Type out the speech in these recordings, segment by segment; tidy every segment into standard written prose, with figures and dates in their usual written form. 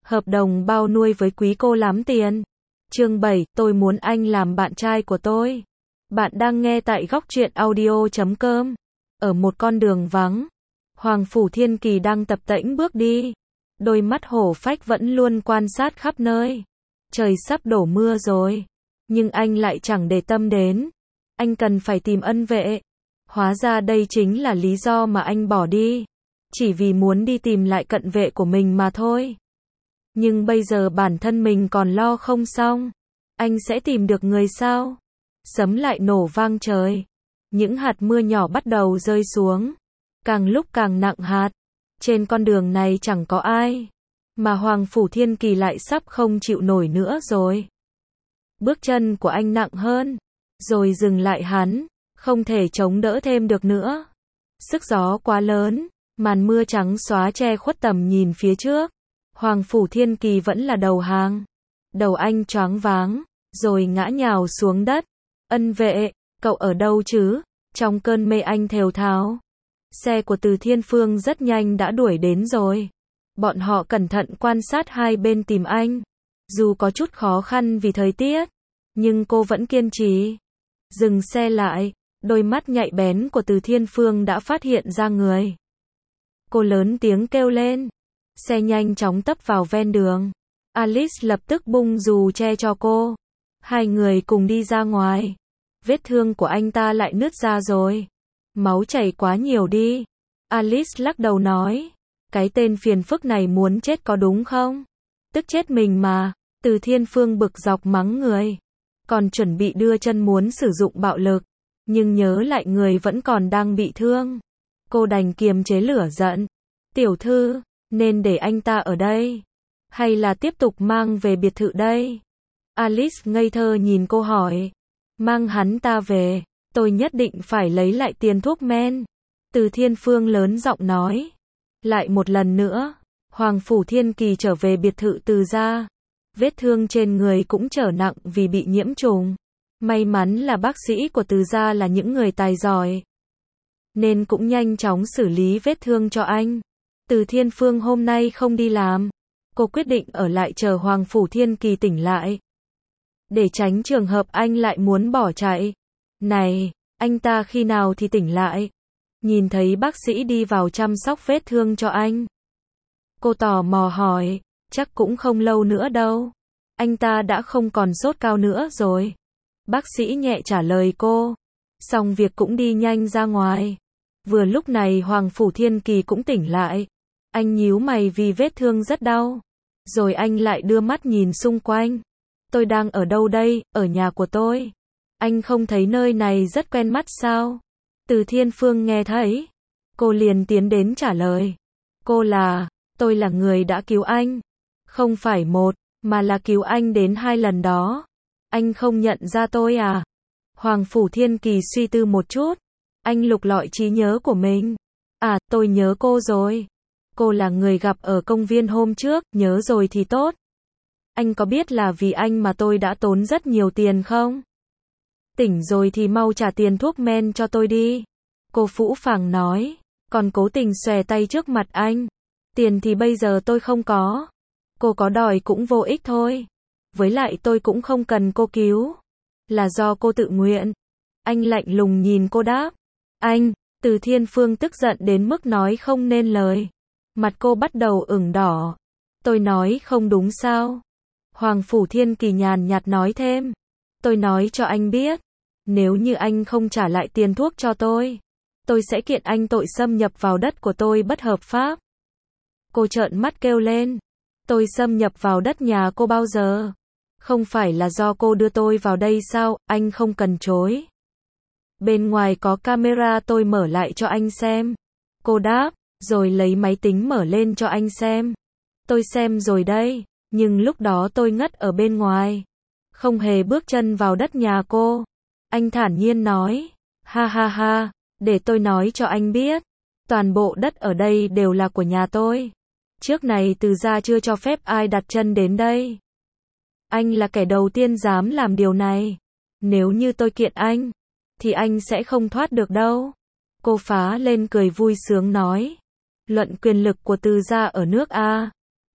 Hợp đồng bao nuôi với quý cô lắm tiền. Chương 7, tôi muốn anh làm bạn trai của tôi. Bạn đang nghe tại góc truyện audio.com. Ở một con đường vắng, Hoàng Phủ Thiên Kỳ đang tập tễnh bước đi. Đôi mắt hổ phách vẫn luôn quan sát khắp nơi. Trời sắp đổ mưa rồi, nhưng anh lại chẳng để tâm đến. Anh cần phải tìm ân vệ. Hóa ra đây chính là lý do mà anh bỏ đi. Chỉ vì muốn đi tìm lại cận vệ của mình mà thôi. Nhưng bây giờ bản thân mình còn lo không xong. Anh sẽ tìm được người sao? Sấm lại nổ vang trời. Những hạt mưa nhỏ bắt đầu rơi xuống. Càng lúc càng nặng hạt. Trên con đường này chẳng có ai. Mà Hoàng Phủ Thiên Kỳ lại sắp không chịu nổi nữa rồi. Bước chân của anh nặng hơn. Rồi dừng lại hắn. Không thể chống đỡ thêm được nữa. Sức gió quá lớn. Màn mưa trắng xóa che khuất tầm nhìn phía trước. Hoàng Phủ Thiên Kỳ vẫn là đầu hàng. Đầu anh choáng váng. Rồi ngã nhào xuống đất. Ân vệ, cậu ở đâu chứ? Trong cơn mê anh thều thào. Xe của Từ Thiên Phương rất nhanh đã đuổi đến rồi. Bọn họ cẩn thận quan sát hai bên tìm anh. Dù có chút khó khăn vì thời tiết, nhưng cô vẫn kiên trì. Dừng xe lại, đôi mắt nhạy bén của Từ Thiên Phương đã phát hiện ra người. Cô lớn tiếng kêu lên. Xe nhanh chóng tấp vào ven đường. Alice lập tức bung dù che cho cô. Hai người cùng đi ra ngoài. Vết thương của anh ta lại nứt ra rồi. Máu chảy quá nhiều đi. Alice lắc đầu nói. Cái tên phiền phức này muốn chết có đúng không? Tức chết mình mà. Từ Thiên Phương bực dọc mắng người. Còn chuẩn bị đưa chân muốn sử dụng bạo lực. Nhưng nhớ lại người vẫn còn đang bị thương. Cô đành kiềm chế lửa giận. Tiểu thư, nên để anh ta ở đây? Hay là tiếp tục mang về biệt thự đây? Alice ngây thơ nhìn cô hỏi. Mang hắn ta về, tôi nhất định phải lấy lại tiền thuốc men. Từ Thiên Phương lớn giọng nói. Lại một lần nữa, Hoàng Phủ Thiên Kỳ trở về biệt thự Từ gia. Vết thương trên người cũng trở nặng vì bị nhiễm trùng. May mắn là bác sĩ của Từ gia là những người tài giỏi, nên cũng nhanh chóng xử lý vết thương cho anh. Từ Thiên Phương hôm nay không đi làm. Cô quyết định ở lại chờ Hoàng Phủ Thiên Kỳ tỉnh lại. Để tránh trường hợp anh lại muốn bỏ chạy. Này, anh ta khi nào thì tỉnh lại? Nhìn thấy bác sĩ đi vào chăm sóc vết thương cho anh. Cô tò mò hỏi, chắc cũng không lâu nữa đâu. Anh ta đã không còn sốt cao nữa rồi. Bác sĩ nhẹ trả lời cô. Xong việc cũng đi nhanh ra ngoài. Vừa lúc này Hoàng Phủ Thiên Kỳ cũng tỉnh lại. Anh nhíu mày vì vết thương rất đau. Rồi anh lại đưa mắt nhìn xung quanh. Tôi đang ở đâu đây? Ở nhà của tôi. Anh không thấy nơi này rất quen mắt sao? Từ Thiên Phương nghe thấy. Cô liền tiến đến trả lời. Tôi là người đã cứu anh. Không phải một, mà là cứu anh đến 2 lần đó. Anh không nhận ra tôi à? Hoàng Phủ Thiên Kỳ suy tư một chút. Anh lục lọi trí nhớ của mình. À, tôi nhớ cô rồi. Cô là người gặp ở công viên hôm trước, nhớ rồi thì tốt. Anh có biết là vì anh mà tôi đã tốn rất nhiều tiền không? Tỉnh rồi thì mau trả tiền thuốc men cho tôi đi. Cô phũ phàng nói, còn cố tình xòe tay trước mặt anh. Tiền thì bây giờ tôi không có. Cô có đòi cũng vô ích thôi. Với lại tôi cũng không cần cô cứu. Là do cô tự nguyện. Anh lạnh lùng nhìn cô đáp. Anh, Từ Thiên Phương tức giận đến mức nói không nên lời. Mặt cô bắt đầu ửng đỏ. Tôi nói không đúng sao? Hoàng Phủ Thiên Kỳ nhàn nhạt nói thêm. Tôi nói cho anh biết. Nếu như anh không trả lại tiền thuốc cho tôi sẽ kiện anh tội xâm nhập vào đất của tôi bất hợp pháp. Cô trợn mắt kêu lên. Tôi xâm nhập vào đất nhà cô bao giờ? Không phải là do cô đưa tôi vào đây sao? Anh không cần chối. Bên ngoài có camera, tôi mở lại cho anh xem. Cô đáp, rồi lấy máy tính mở lên cho anh xem. Tôi xem rồi đây, nhưng lúc đó tôi ngất ở bên ngoài. Không hề bước chân vào đất nhà cô. Anh thản nhiên nói. Ha ha ha, để tôi nói cho anh biết. Toàn bộ đất ở đây đều là của nhà tôi. Trước này Từ gia chưa cho phép ai đặt chân đến đây. Anh là kẻ đầu tiên dám làm điều này. Nếu như tôi kiện anh, thì anh sẽ không thoát được đâu. Cô phá lên cười vui sướng nói. Luận quyền lực của Từ gia ở nước A.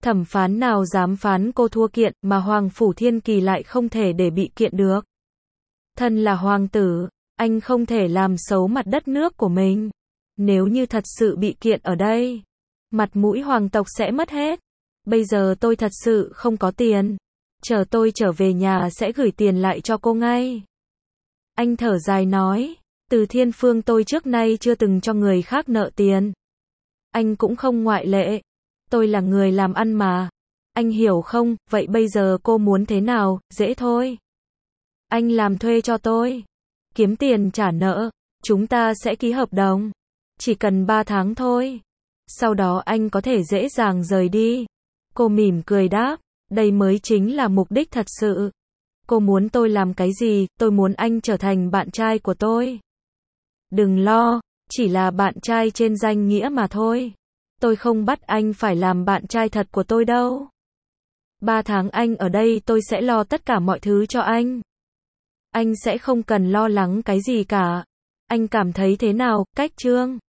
Thẩm phán nào dám phán cô thua kiện, mà Hoàng Phủ Thiên Kỳ lại không thể để bị kiện được. Thân là hoàng tử, anh không thể làm xấu mặt đất nước của mình. Nếu như thật sự bị kiện ở đây, mặt mũi hoàng tộc sẽ mất hết. Bây giờ tôi thật sự không có tiền. Chờ tôi trở về nhà sẽ gửi tiền lại cho cô ngay. Anh thở dài nói, Từ Thiên Phương tôi trước nay chưa từng cho người khác nợ tiền. Anh cũng không ngoại lệ. Tôi là người làm ăn mà. Anh hiểu không, vậy bây giờ cô muốn thế nào, dễ thôi. Anh làm thuê cho tôi. Kiếm tiền trả nợ. Chúng ta sẽ ký hợp đồng. Chỉ cần 3 tháng thôi. Sau đó anh có thể dễ dàng rời đi. Cô mỉm cười đáp, đây mới chính là mục đích thật sự. Cô muốn tôi làm cái gì, tôi muốn anh trở thành bạn trai của tôi. Đừng lo, chỉ là bạn trai trên danh nghĩa mà thôi. Tôi không bắt anh phải làm bạn trai thật của tôi đâu. 3 tháng anh ở đây tôi sẽ lo tất cả mọi thứ cho anh. Anh sẽ không cần lo lắng cái gì cả. Anh cảm thấy thế nào, Cách Trương?